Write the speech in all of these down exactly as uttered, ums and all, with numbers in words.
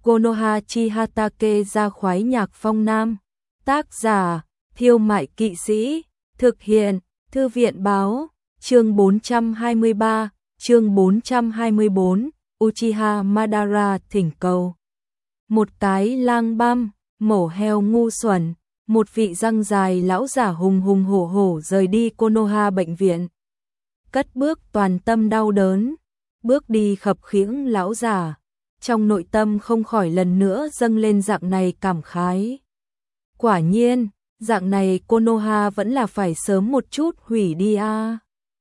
Konoha Chihatake ra khoái nhạc phong nam. Tác giả, Thiêu Mại Kỵ Sĩ. Thực hiện, Thư viện Báo. Chương bốn trăm hai mươi ba, chương bốn trăm hai mươi bốn, Uchiha Madara thỉnh cầu. Một cái lang băm, mổ heo ngu xuẩn, một vị răng dài lão giả hùng hùng hổ hổ rời đi Konoha bệnh viện. Cất bước toàn tâm đau đớn, bước đi khập khiễng lão giả, trong nội tâm không khỏi lần nữa dâng lên dạng này cảm khái. Quả nhiên, dạng này Konoha vẫn là phải sớm một chút hủy đi a. À.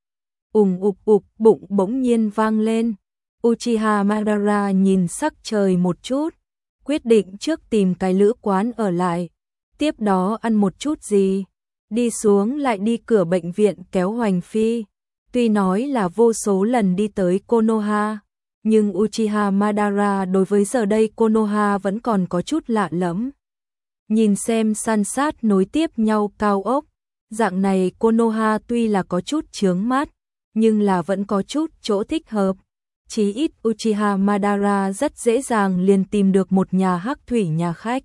Ùng ục ục bụng bỗng nhiên vang lên. Uchiha Madara nhìn sắc trời một chút, quyết định trước tìm cái lữ quán ở lại, tiếp đó ăn một chút gì, đi xuống lại đi cửa bệnh viện kéo Hoành Phi. Tuy nói là vô số lần đi tới Konoha, nhưng Uchiha Madara đối với giờ đây Konoha vẫn còn có chút lạ lẫm. Nhìn xem san sát nối tiếp nhau cao ốc, dạng này Konoha tuy là có chút chướng mắt, nhưng là vẫn có chút chỗ thích hợp. Chí ít Uchiha Madara rất dễ dàng liền tìm được một nhà hắc thủy nhà khách.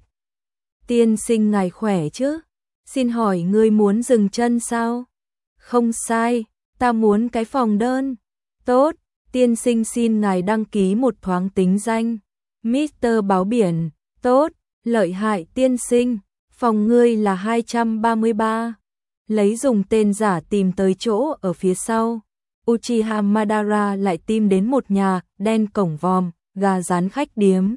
Tiên sinh ngài khỏe chứ? Xin hỏi ngươi muốn dừng chân sao? Không sai, ta muốn cái phòng đơn. Tốt, tiên sinh xin ngài đăng ký một thoáng tính danh. mít tơ Báo Biển, tốt, lợi hại tiên sinh, phòng ngươi là hai trăm ba mươi ba. Lấy dùng tên giả tìm tới chỗ ở phía sau. Uchiha Madara lại tìm đến một nhà đen cổng vòm, gà rán khách điếm.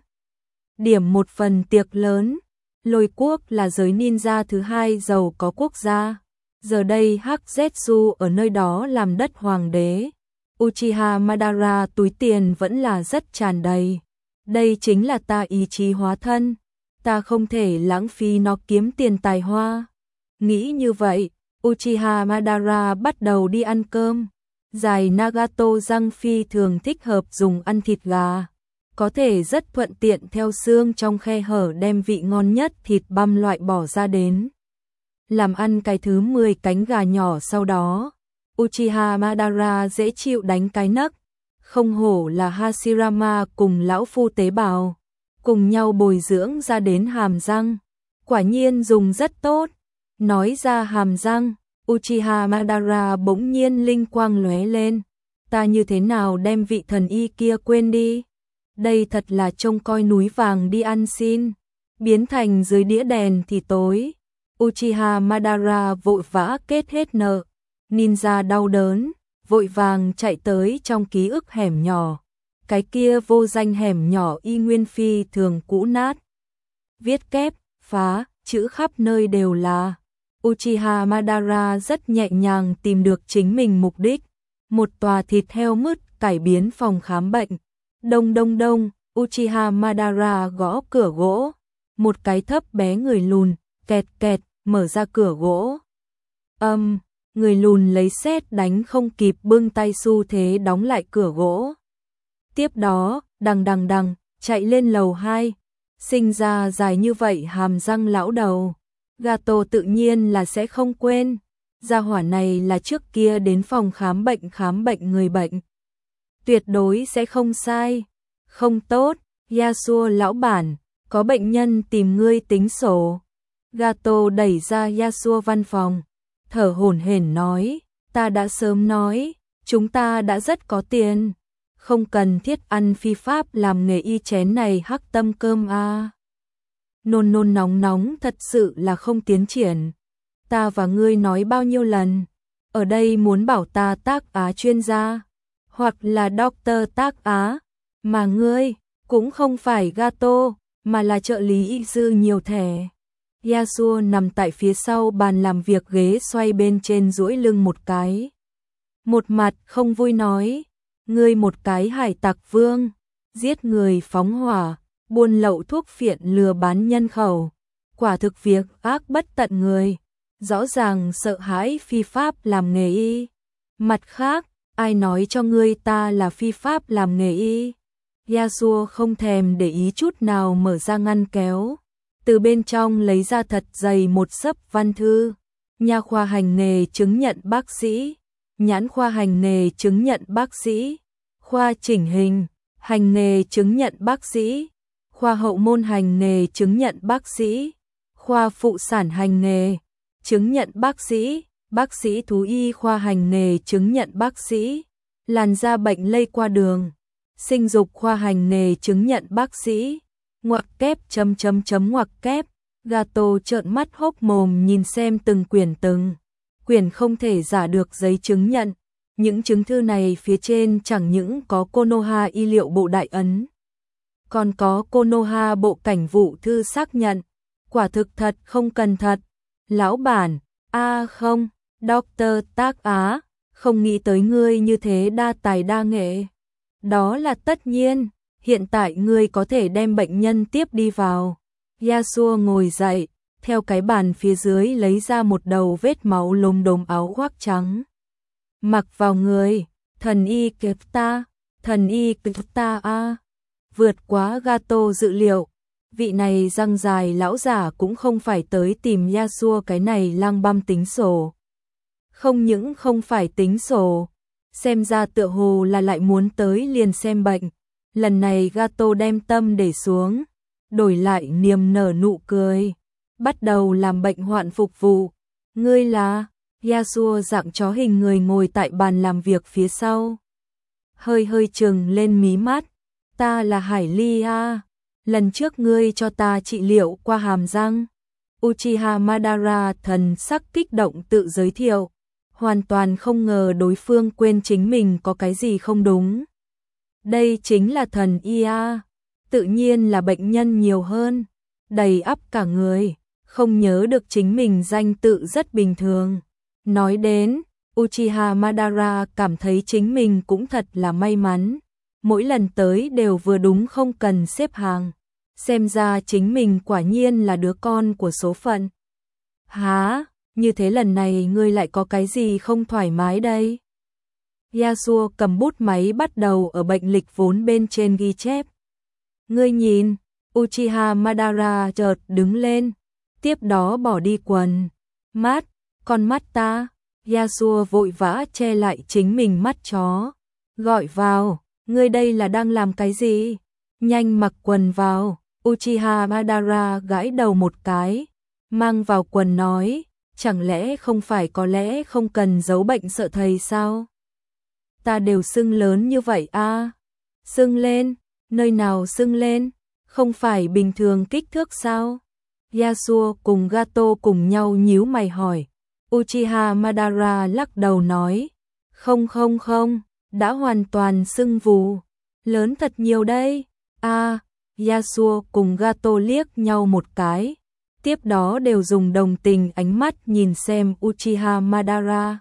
Điểm một phần tiệc lớn. Lôi quốc là giới ninja thứ hai giàu có quốc gia. Giờ đây Hắc Zetsu ở nơi đó làm đất hoàng đế. Uchiha Madara túi tiền vẫn là rất tràn đầy. Đây chính là ta ý chí hóa thân. Ta không thể lãng phí nó kiếm tiền tài hoa. Nghĩ như vậy, Uchiha Madara bắt đầu đi ăn cơm. Dài Nagato răng phi thường thích hợp dùng ăn thịt gà. Có thể rất thuận tiện theo xương trong khe hở đem vị ngon nhất thịt băm loại bỏ ra đến. Làm ăn cái thứ mười cánh gà nhỏ sau đó. Uchiha Madara dễ chịu đánh cái nấc. Không hổ là Hashirama cùng lão phu tế bào. Cùng nhau bồi dưỡng ra đến hàm răng. Quả nhiên dùng rất tốt. Nói ra hàm răng, Uchiha Madara bỗng nhiên linh quang lóe lên. Ta như thế nào đem vị thần y kia quên đi? Đây thật là trông coi núi vàng đi ăn xin. Biến thành dưới đĩa đèn thì tối. Uchiha Madara vội vã kết hết nợ. Ninja đau đớn, vội vàng chạy tới trong ký ức hẻm nhỏ. Cái kia vô danh hẻm nhỏ y nguyên phi thường cũ nát. Viết kép, phá, chữ khắp nơi đều là. Uchiha Madara rất nhẹ nhàng tìm được chính mình mục đích. Một tòa thịt heo mứt cải biến phòng khám bệnh. Đông đông đông, Uchiha Madara gõ cửa gỗ. Một cái thấp bé người lùn, kẹt kẹt, mở ra cửa gỗ. Âm, um, người lùn lấy sét đánh không kịp bưng tay xu thế đóng lại cửa gỗ. Tiếp đó, đằng đằng đằng, chạy lên lầu hai. Sinh ra dài như vậy hàm răng lão đầu. Gato tự nhiên là sẽ không quên. Gia hỏa này là trước kia đến phòng khám bệnh khám bệnh người bệnh. Tuyệt đối sẽ không sai. Không tốt, Yasuo lão bản, có bệnh nhân tìm ngươi tính sổ. Gato đẩy ra Yasuo văn phòng, thở hổn hển nói, ta đã sớm nói, chúng ta đã rất có tiền. Không cần thiết ăn phi pháp làm nghề y chén này hắc tâm cơm a. À. Nôn nôn nóng nóng thật sự là không tiến triển. Ta và ngươi nói bao nhiêu lần, ở đây muốn bảo ta tác á chuyên gia, hoặc là doctor tác á, mà ngươi cũng không phải Gato, mà là trợ lý y sư nhiều thẻ. Yasuo nằm tại phía sau bàn làm việc ghế xoay bên trên duỗi lưng một cái. Một mặt không vui nói, ngươi một cái hải tặc vương, giết người phóng hỏa, buôn lậu thuốc phiện lừa bán nhân khẩu. Quả thực việc ác bất tận người, rõ ràng sợ hãi phi pháp làm nghề y. Mặt khác, ai nói cho ngươi ta là phi pháp làm nghề y? Yasuo không thèm để ý chút nào mở ra ngăn kéo. Từ bên trong lấy ra thật dày một xấp văn thư. Nha khoa hành nghề chứng nhận bác sĩ. Nhãn khoa hành nghề chứng nhận bác sĩ. Khoa chỉnh hình, hành nghề chứng nhận bác sĩ. khoa hậu môn hành nghề chứng nhận bác sĩ, khoa phụ sản hành nghề, chứng nhận bác sĩ, bác sĩ thú y khoa hành nghề chứng nhận bác sĩ, làn da bệnh lây qua đường, sinh dục khoa hành nghề chứng nhận bác sĩ, ngoặc kép chấm chấm chấm ngoặc kép. Gato trợn mắt hốc mồm nhìn xem từng quyển từng quyển không thể giả được giấy chứng nhận. Những chứng thư này phía trên chẳng những có Konoha y liệu bộ đại ấn, còn có Konoha bộ cảnh vụ thư xác nhận. Quả thực thật không cần thật. Lão bản, a à không, Doctor Tác Á, không nghĩ tới ngươi như thế đa tài đa nghệ. Đó là tất nhiên, hiện tại ngươi có thể đem bệnh nhân tiếp đi vào. Yasuo ngồi dậy, theo cái bàn phía dưới lấy ra một đầu vết máu lốm đốm áo khoác trắng. Mặc vào người, thần y Kefta, thần y Kefta a. Vượt quá Gato dự liệu, vị này răng dài lão giả cũng không phải tới tìm Yasuo cái này lang băm tính sổ. Không những không phải tính sổ, xem ra tựa hồ là lại muốn tới liền xem bệnh. Lần này Gato đem tâm để xuống, đổi lại niềm nở nụ cười, bắt đầu làm bệnh hoạn phục vụ. Ngươi là? Yasuo dạng chó hình người ngồi tại bàn làm việc phía sau, hơi hơi trừng lên mí mắt. Ta là Hải Ly a, lần trước ngươi cho ta trị liệu qua hàm răng. Uchiha Madara thần sắc kích động tự giới thiệu, hoàn toàn không ngờ đối phương quên chính mình có cái gì không đúng. Đây chính là thần y a, tự nhiên là bệnh nhân nhiều hơn, đầy ắp cả người, không nhớ được chính mình danh tự rất bình thường. Nói đến, Uchiha Madara cảm thấy chính mình cũng thật là may mắn, mỗi lần tới đều vừa đúng không cần xếp hàng, xem ra chính mình quả nhiên là đứa con của số phận. Hả, như thế lần này ngươi lại có cái gì không thoải mái đây? Yasuo cầm bút máy bắt đầu ở bệnh lịch vốn bên trên ghi chép. Ngươi nhìn, Uchiha Madara chợt đứng lên, tiếp đó bỏ đi quần. Mắt, con mắt ta. Yasuo vội vã che lại chính mình mắt chó. Gọi vào, ngươi đây là đang làm cái gì? Nhanh mặc quần vào. Uchiha Madara gãi đầu một cái, mang vào quần nói, chẳng lẽ không phải có lẽ không cần giấu bệnh sợ thầy sao? Ta đều sưng lớn như vậy a. À? Sưng lên, nơi nào sưng lên, không phải bình thường kích thước sao? Yasuo cùng Gato cùng nhau nhíu mày hỏi. Uchiha Madara lắc đầu nói, không không không, đã hoàn toàn sưng vù, lớn thật nhiều đây. A, à, Yasuo cùng Gato liếc nhau một cái, tiếp đó đều dùng đồng tình ánh mắt nhìn xem Uchiha Madara.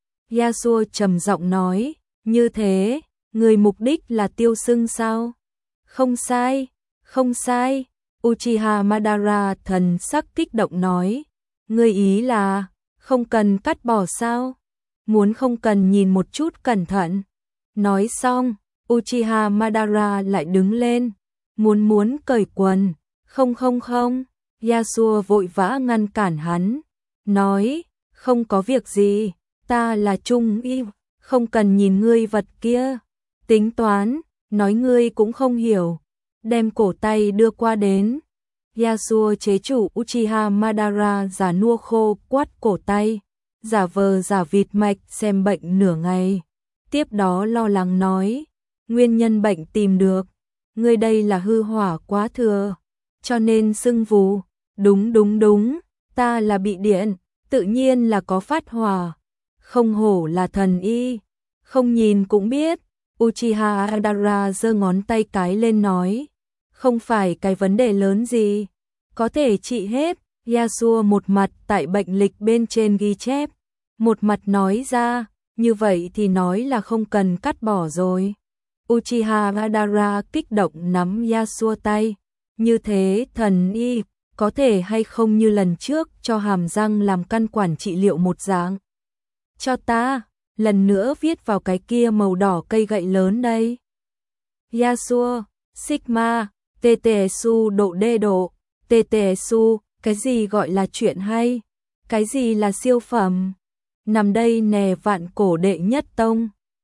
Yasuo trầm giọng nói, như thế, người mục đích là tiêu sưng sao? Không sai, không sai. Uchiha Madara thần sắc kích động nói, người ý là không cần cắt bỏ sao? Muốn không cần nhìn một chút cẩn thận. Nói xong, Uchiha Madara lại đứng lên, muốn muốn cởi quần. Không không không, Yasuo vội vã ngăn cản hắn, nói, không có việc gì, ta là trung y, không cần nhìn ngươi vật kia. Tính toán, nói ngươi cũng không hiểu. Đem cổ tay đưa qua đến. Yasuo chế chủ Uchiha Madara giả nua khô quát cổ tay, giả vờ giả vịt mạch xem bệnh nửa ngày. Tiếp đó lo lắng nói, nguyên nhân bệnh tìm được, ngươi đây là hư hỏa quá thừa, cho nên sưng vù. Đúng đúng đúng, ta là bị điện, tự nhiên là có phát hỏa. Không hổ là thần y, không nhìn cũng biết. Uchiha Madara giơ ngón tay cái lên nói, không phải cái vấn đề lớn gì, có thể trị hết. Yasuo một mặt tại bệnh lịch bên trên ghi chép, một mặt nói ra, như vậy thì nói là không cần cắt bỏ rồi. Uchiha Madara kích động nắm Yasuo tay, như thế thần y, có thể hay không như lần trước cho hàm răng làm căn quản trị liệu một dạng. Cho ta, lần nữa viết vào cái kia màu đỏ cây gậy lớn đây. Yasuo, Sigma, Tetsuo độ đê độ, Tetsuo, cái gì gọi là chuyện hay? Cái gì là siêu phẩm? Nằm đây nè vạn cổ đệ nhất tông.